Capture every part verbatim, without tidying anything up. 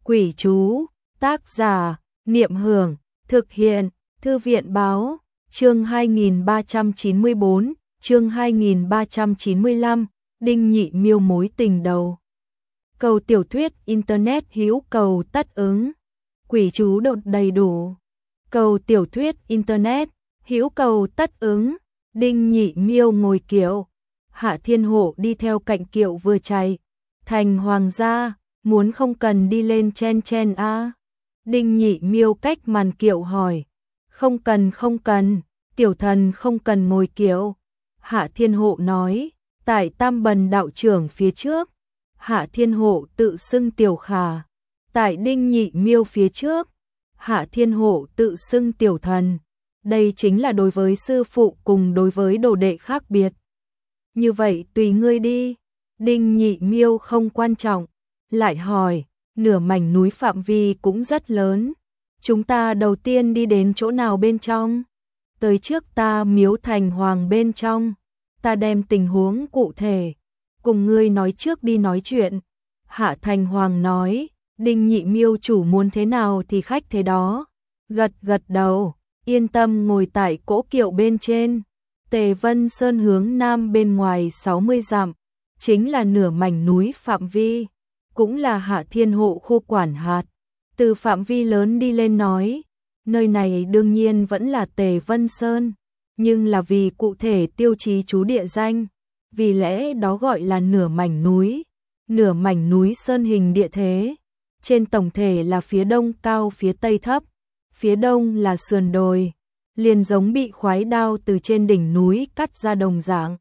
Quỷ chú, tác giả, Niệm Hưởng, thực hiện, Thư viện Báo, chương hai nghìn ba trăm chín mươi bốn, chương hai nghìn ba trăm chín mươi lăm, Đinh Nhị Miêu mối tình đầu. Cầu tiểu thuyết Internet hữu cầu tất ứng, quỷ chú đột đầy đủ. Cầu tiểu thuyết Internet, hữu cầu tất ứng, Đinh Nhị Miêu ngồi kiệu, Hạ Thiên Hộ đi theo cạnh kiệu vừa chạy, thành hoàng gia, muốn không cần đi lên chen chen a à? Đinh Nhị Miêu cách màn kiệu hỏi, không cần không cần, tiểu thần không cần ngồi kiệu. Hạ Thiên Hộ nói, tại Tam Bần đạo trưởng phía trước. Hạ Thiên Hộ tự xưng tiểu khả, tại Đinh Nhị Miêu phía trước. Hạ Thiên Hộ tự xưng tiểu thần. Đây chính là đối với sư phụ cùng đối với đồ đệ khác biệt. Như vậy tùy ngươi đi. Đinh Nhị Miêu không quan trọng, lại hỏi, nửa mảnh núi phạm vi cũng rất lớn. Chúng ta đầu tiên đi đến chỗ nào bên trong? Tới trước ta Miếu Thành Hoàng bên trong. Ta đem tình huống cụ thể cùng ngươi nói trước đi nói chuyện. Hạ Thành Hoàng nói, Đinh Nhị Miêu chủ muốn thế nào thì khách thế đó. Gật gật đầu, yên tâm ngồi tại cỗ kiệu bên trên. Tề Vân Sơn hướng nam bên ngoài sáu mươi dặm, chính là nửa mảnh núi phạm vi, cũng là Hạ Thiên Hộ khu quản hạt. Từ phạm vi lớn đi lên nói, nơi này đương nhiên vẫn là Tề Vân Sơn, nhưng là vì cụ thể tiêu chí chú địa danh, vì lẽ đó gọi là nửa mảnh núi. Nửa mảnh núi sơn hình địa thế, trên tổng thể là phía đông cao phía tây thấp, phía đông là sườn đồi, liền giống bị khoái đao từ trên đỉnh núi cắt ra đồng dạng.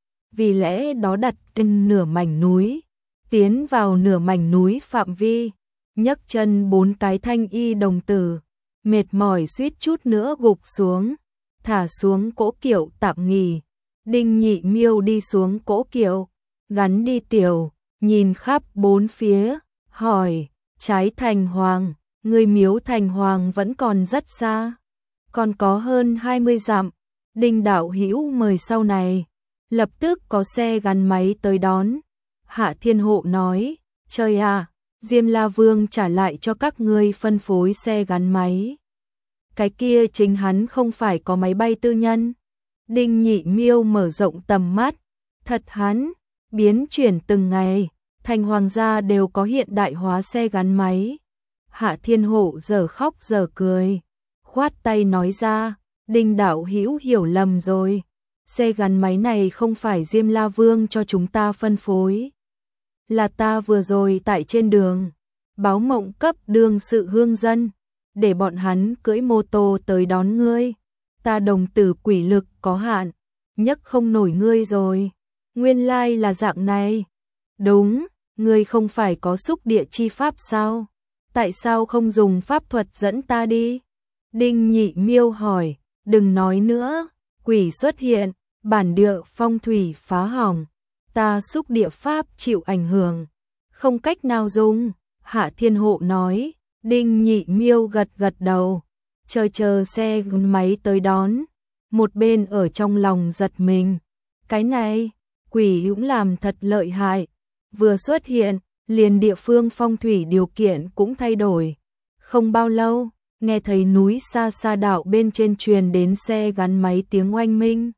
Vì lẽ đó đặt trên nửa mảnh núi, tiến vào nửa mảnh núi phạm vi, nhấc chân bốn cái thanh y đồng tử, mệt mỏi suýt chút nữa gục xuống, thả xuống cỗ kiệu tạm nghỉ. Đinh Nhị Miêu đi xuống cỗ kiệu, gắn đi tiểu, nhìn khắp bốn phía, hỏi, trái Thành Hoàng, người Miếu Thành Hoàng vẫn còn rất xa, còn có hơn hai mươi dặm. Đinh đạo hữu mời sau này. Lập tức có xe gắn máy tới đón. Hạ Thiên Hộ nói, trời à, Diêm La Vương trả lại cho các ngươi phân phối xe gắn máy. Cái kia chính hắn không phải có máy bay tư nhân. Đinh Nhị Miêu mở rộng tầm mắt, thật hắn, biến chuyển từng ngày, thành hoàng gia đều có hiện đại hóa xe gắn máy. Hạ Thiên Hộ giờ khóc giờ cười, khoát tay nói ra, Đinh đạo hữu hiểu lầm rồi. Xe gắn máy này không phải Diêm La Vương cho chúng ta phân phối, là ta vừa rồi tại trên đường báo mộng cấp đương sự hương dân, để bọn hắn cưỡi mô tô tới đón ngươi. Ta đồng tử quỷ lực có hạn, nhấc không nổi ngươi rồi. Nguyên lai là dạng này. Đúng, ngươi không phải có xúc địa chi pháp sao? Tại sao không dùng pháp thuật dẫn ta đi? Đinh Nhị Miêu hỏi, đừng nói nữa, quỷ xuất hiện, bản địa phong thủy phá hỏng, ta xúc địa pháp chịu ảnh hưởng, không cách nào dùng. Hạ Thiên Hộ nói. Đinh Nhị Miêu gật gật đầu, chờ chờ xe máy tới đón, một bên ở trong lòng giật mình, cái này, quỷ cũng làm thật lợi hại, vừa xuất hiện, liền địa phương phong thủy điều kiện cũng thay đổi. Không bao lâu, nghe thấy núi xa xa đạo bên trên truyền đến xe gắn máy tiếng oanh minh.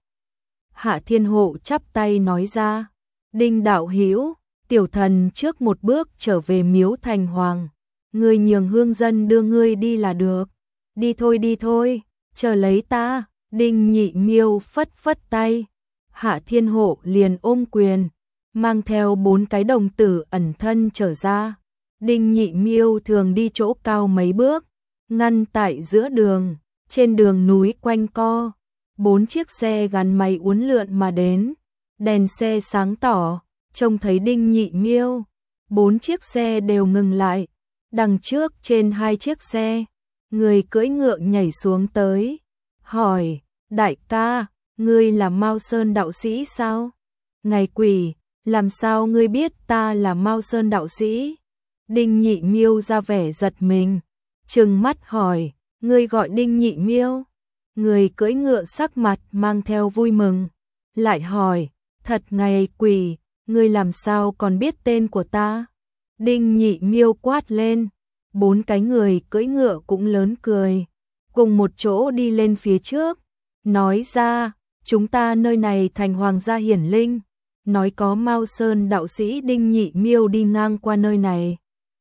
Hạ Thiên Hộ chắp tay nói ra, Đinh đạo hữu, tiểu thần trước một bước trở về Miếu Thành Hoàng. Ngươi nhường hương dân đưa ngươi đi là được. Đi thôi đi thôi, chờ lấy ta. Đinh Nhị Miêu phất phất tay. Hạ Thiên Hộ liền ôm quyền, mang theo bốn cái đồng tử ẩn thân trở ra. Đinh Nhị Miêu thường đi chỗ cao mấy bước, ngăn tại giữa đường, trên đường núi quanh co. Bốn chiếc xe gắn máy uốn lượn mà đến, đèn xe sáng tỏ, trông thấy Đinh Nhị Miêu. Bốn chiếc xe đều ngừng lại. Đằng trước trên hai chiếc xe, người cưỡi ngựa nhảy xuống tới, hỏi, đại ca, ngươi là Mao Sơn đạo sĩ sao? Ngài quỷ, làm sao ngươi biết ta là Mao Sơn đạo sĩ? Đinh Nhị Miêu ra vẻ giật mình, trừng mắt hỏi, ngươi gọi Đinh Nhị Miêu? Người cưỡi ngựa sắc mặt mang theo vui mừng, lại hỏi, thật ngài quỷ, ngươi làm sao còn biết tên của ta? Đinh Nhị Miêu quát lên, bốn cái người cưỡi ngựa cũng lớn cười, cùng một chỗ đi lên phía trước, nói ra, chúng ta nơi này thành hoàng gia hiển linh, nói có Mao Sơn đạo sĩ Đinh Nhị Miêu đi ngang qua nơi này.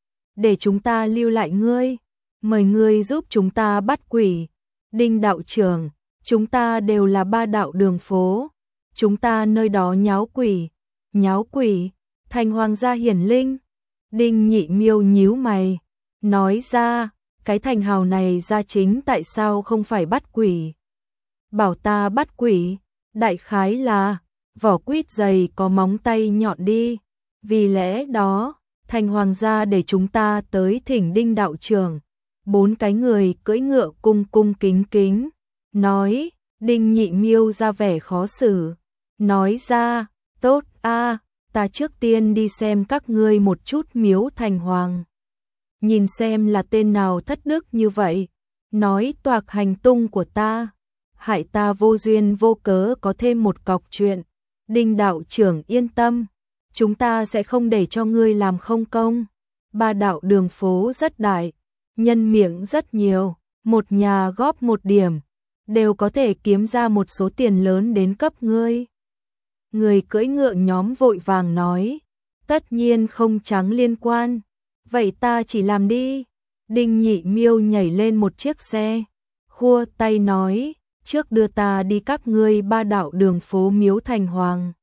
Để chúng ta lưu lại ngươi, mời ngươi giúp chúng ta bắt quỷ. Đinh đạo trưởng, chúng ta đều là ba đạo đường phố, chúng ta nơi đó nháo quỷ, nháo quỷ, thành hoàng gia hiển linh. Đinh Nhị Miêu nhíu mày, nói ra, cái thành hào này ra chính tại sao không phải bắt quỷ. Bảo ta bắt quỷ, đại khái là, vỏ quýt dày có móng tay nhọn đi, vì lẽ đó, thành hoàng gia để chúng ta tới thỉnh Đinh đạo trưởng. Bốn cái người cưỡi ngựa cung cung kính kính, nói, Đinh Nhị Miêu ra vẻ khó xử, nói ra, tốt a, ta trước tiên đi xem các ngươi một chút miếu thành hoàng. Nhìn xem là tên nào thất đức như vậy, nói toạc hành tung của ta, hại ta vô duyên vô cớ có thêm một cọc chuyện. Đinh đạo trưởng yên tâm, chúng ta sẽ không để cho ngươi làm không công. Ba đạo đường phố rất đại, nhân miệng rất nhiều, một nhà góp một điểm, đều có thể kiếm ra một số tiền lớn đến cấp ngươi. Người cưỡi ngựa nhóm vội vàng nói, tất nhiên không trắng liên quan, vậy ta chỉ làm đi. Đinh Nhị Miêu nhảy lên một chiếc xe, khua tay nói, trước đưa ta đi các ngươi ba đạo đường phố miếu thành hoàng.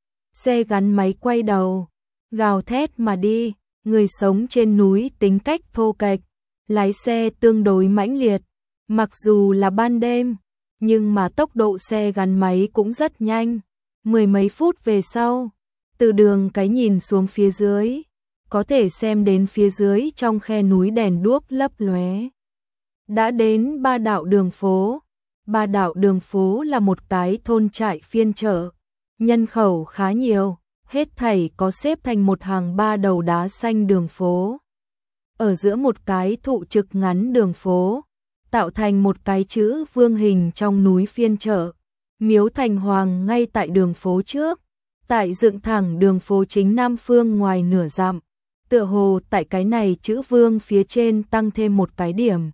Xe gắn máy quay đầu, gào thét mà đi, người sống trên núi tính cách thô kệch, lái xe tương đối mãnh liệt, mặc dù là ban đêm, nhưng mà tốc độ xe gắn máy cũng rất nhanh. Mười mấy phút về sau, từ đường cái nhìn xuống phía dưới, có thể xem đến phía dưới trong khe núi đèn đuốc lấp lóe. Đã đến ba đạo đường phố. Ba đạo đường phố là một cái thôn trại phiên chợ, nhân khẩu khá nhiều, hết thảy có xếp thành một hàng ba đầu đá xanh đường phố. Ở giữa một cái thụ trực ngắn đường phố, tạo thành một cái chữ vương hình trong núi phiên chợ. Miếu thành hoàng ngay tại đường phố trước, tại dựng thẳng đường phố chính nam phương ngoài nửa dặm, tựa hồ tại cái này chữ vương phía trên tăng thêm một cái điểm,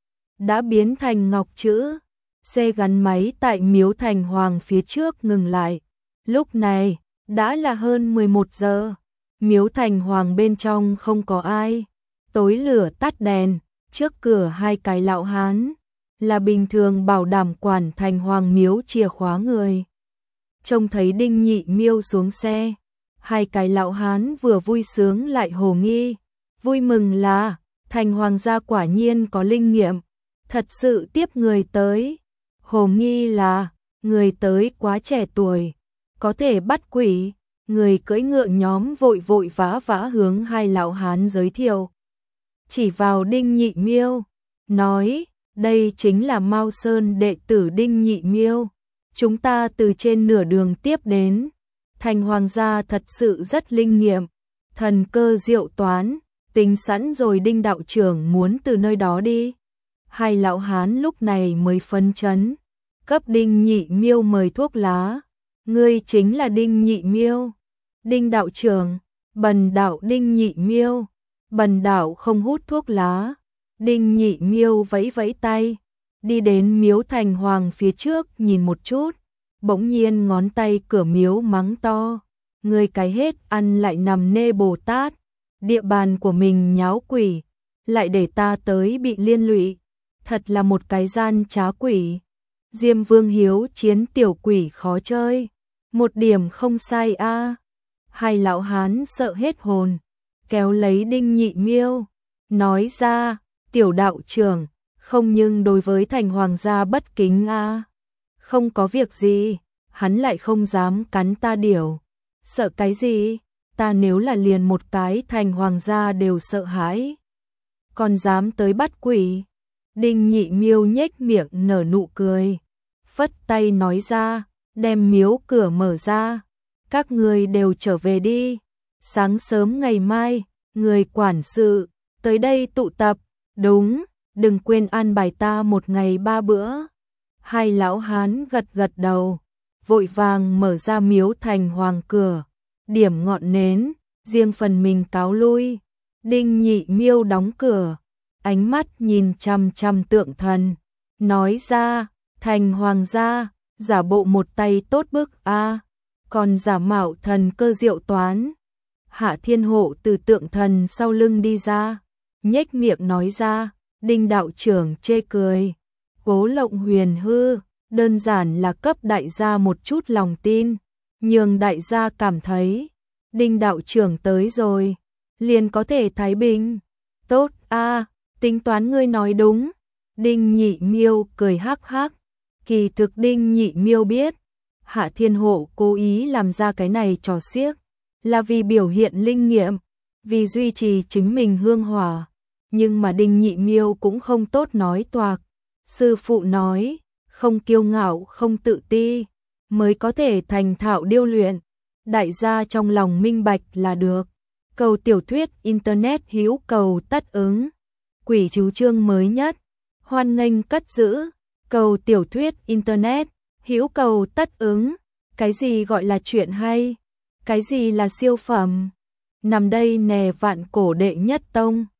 đã biến thành ngọc chữ. Xe gắn máy tại miếu thành hoàng phía trước ngừng lại. Lúc này, đã là hơn mười một giờ. Miếu thành hoàng bên trong không có ai. Tối lửa tắt đèn, trước cửa hai cái lão hán, là bình thường bảo đảm quản thành hoàng miếu chìa khóa người. Trông thấy Đinh Nhị Miêu xuống xe, hai cái lão hán vừa vui sướng lại hồ nghi. Vui mừng là, thành hoàng gia quả nhiên có linh nghiệm, thật sự tiếp người tới. Hồ nghi là, người tới quá trẻ tuổi, có thể bắt quỷ. Người cưỡi ngựa nhóm vội vội vã vã hướng hai lão hán giới thiệu. Chỉ vào Đinh Nhị Miêu, nói, đây chính là Mao Sơn đệ tử Đinh Nhị Miêu. Chúng ta từ trên nửa đường tiếp đến. Thành hoàng gia thật sự rất linh nghiệm, thần cơ diệu toán, tính sẵn rồi Đinh đạo trưởng muốn từ nơi đó đi. Hai lão hán lúc này mới phấn chấn, cấp Đinh Nhị Miêu mời thuốc lá. Ngươi chính là Đinh Nhị Miêu. Đinh đạo trưởng, bần đạo Đinh Nhị Miêu. Bần đạo không hút thuốc lá. Đinh Nhị Miêu vẫy vẫy tay, đi đến miếu thành hoàng phía trước nhìn một chút, bỗng nhiên ngón tay cửa miếu mắng to. Ngươi cái hết ăn lại nằm nê Bồ Tát, địa bàn của mình nháo quỷ, lại để ta tới bị liên lụy, thật là một cái gian trá quỷ. Diêm Vương hiếu chiến tiểu quỷ khó chơi, một điểm không sai a. À. Hai lão hán sợ hết hồn, kéo lấy Đinh Nhị Miêu, nói ra, tiểu đạo trưởng, không nhưng đối với thành hoàng gia bất kính a. À. Không có việc gì, hắn lại không dám cắn ta điểu. Sợ cái gì, ta nếu là liền một cái thành hoàng gia đều sợ hãi. Còn dám tới bắt quỷ. Đinh Nhị Miêu nhếch miệng nở nụ cười, phất tay nói ra, đem miếu cửa mở ra. Các người đều trở về đi. Sáng sớm ngày mai, người quản sự tới đây tụ tập. Đúng, đừng quên an bài ta một ngày ba bữa. Hai lão hán gật gật đầu, vội vàng mở ra miếu thành hoàng cửa, điểm ngọn nến, riêng phần mình cáo lui. Đinh Nhị Miêu đóng cửa, ánh mắt nhìn chằm chằm Tượng Thần, nói ra, thành hoàng gia, giả bộ một tay tốt bức a, còn giả mạo thần cơ diệu toán. Hạ Thiên Hộ từ Tượng Thần sau lưng đi ra, nhếch miệng nói ra, Đinh đạo trưởng chê cười. Cố Lộng Huyền hư, đơn giản là cấp đại gia một chút lòng tin, nhường đại gia cảm thấy, Đinh đạo trưởng tới rồi, liền có thể thái bình. Tốt a, tính toán ngươi nói đúng. Đinh Nhị Miêu cười hắc hắc, kỳ thực Đinh Nhị Miêu biết, Hạ Thiên Hộ cố ý làm ra cái này trò xiếc, là vì biểu hiện linh nghiệm, vì duy trì chính mình hương hỏa, nhưng mà Đinh Nhị Miêu cũng không tốt nói toạc. Sư phụ nói, không kiêu ngạo không tự ti, mới có thể thành thạo điêu luyện, đại gia trong lòng minh bạch là được. Cầu tiểu thuyết Internet hữu cầu tất ứng, quỷ chú chương mới nhất, hoan nghênh cất giữ. Cầu tiểu thuyết Internet hữu cầu tất ứng, cái gì gọi là chuyện hay, cái gì là siêu phẩm, nằm đây nè vạn cổ đệ nhất tông.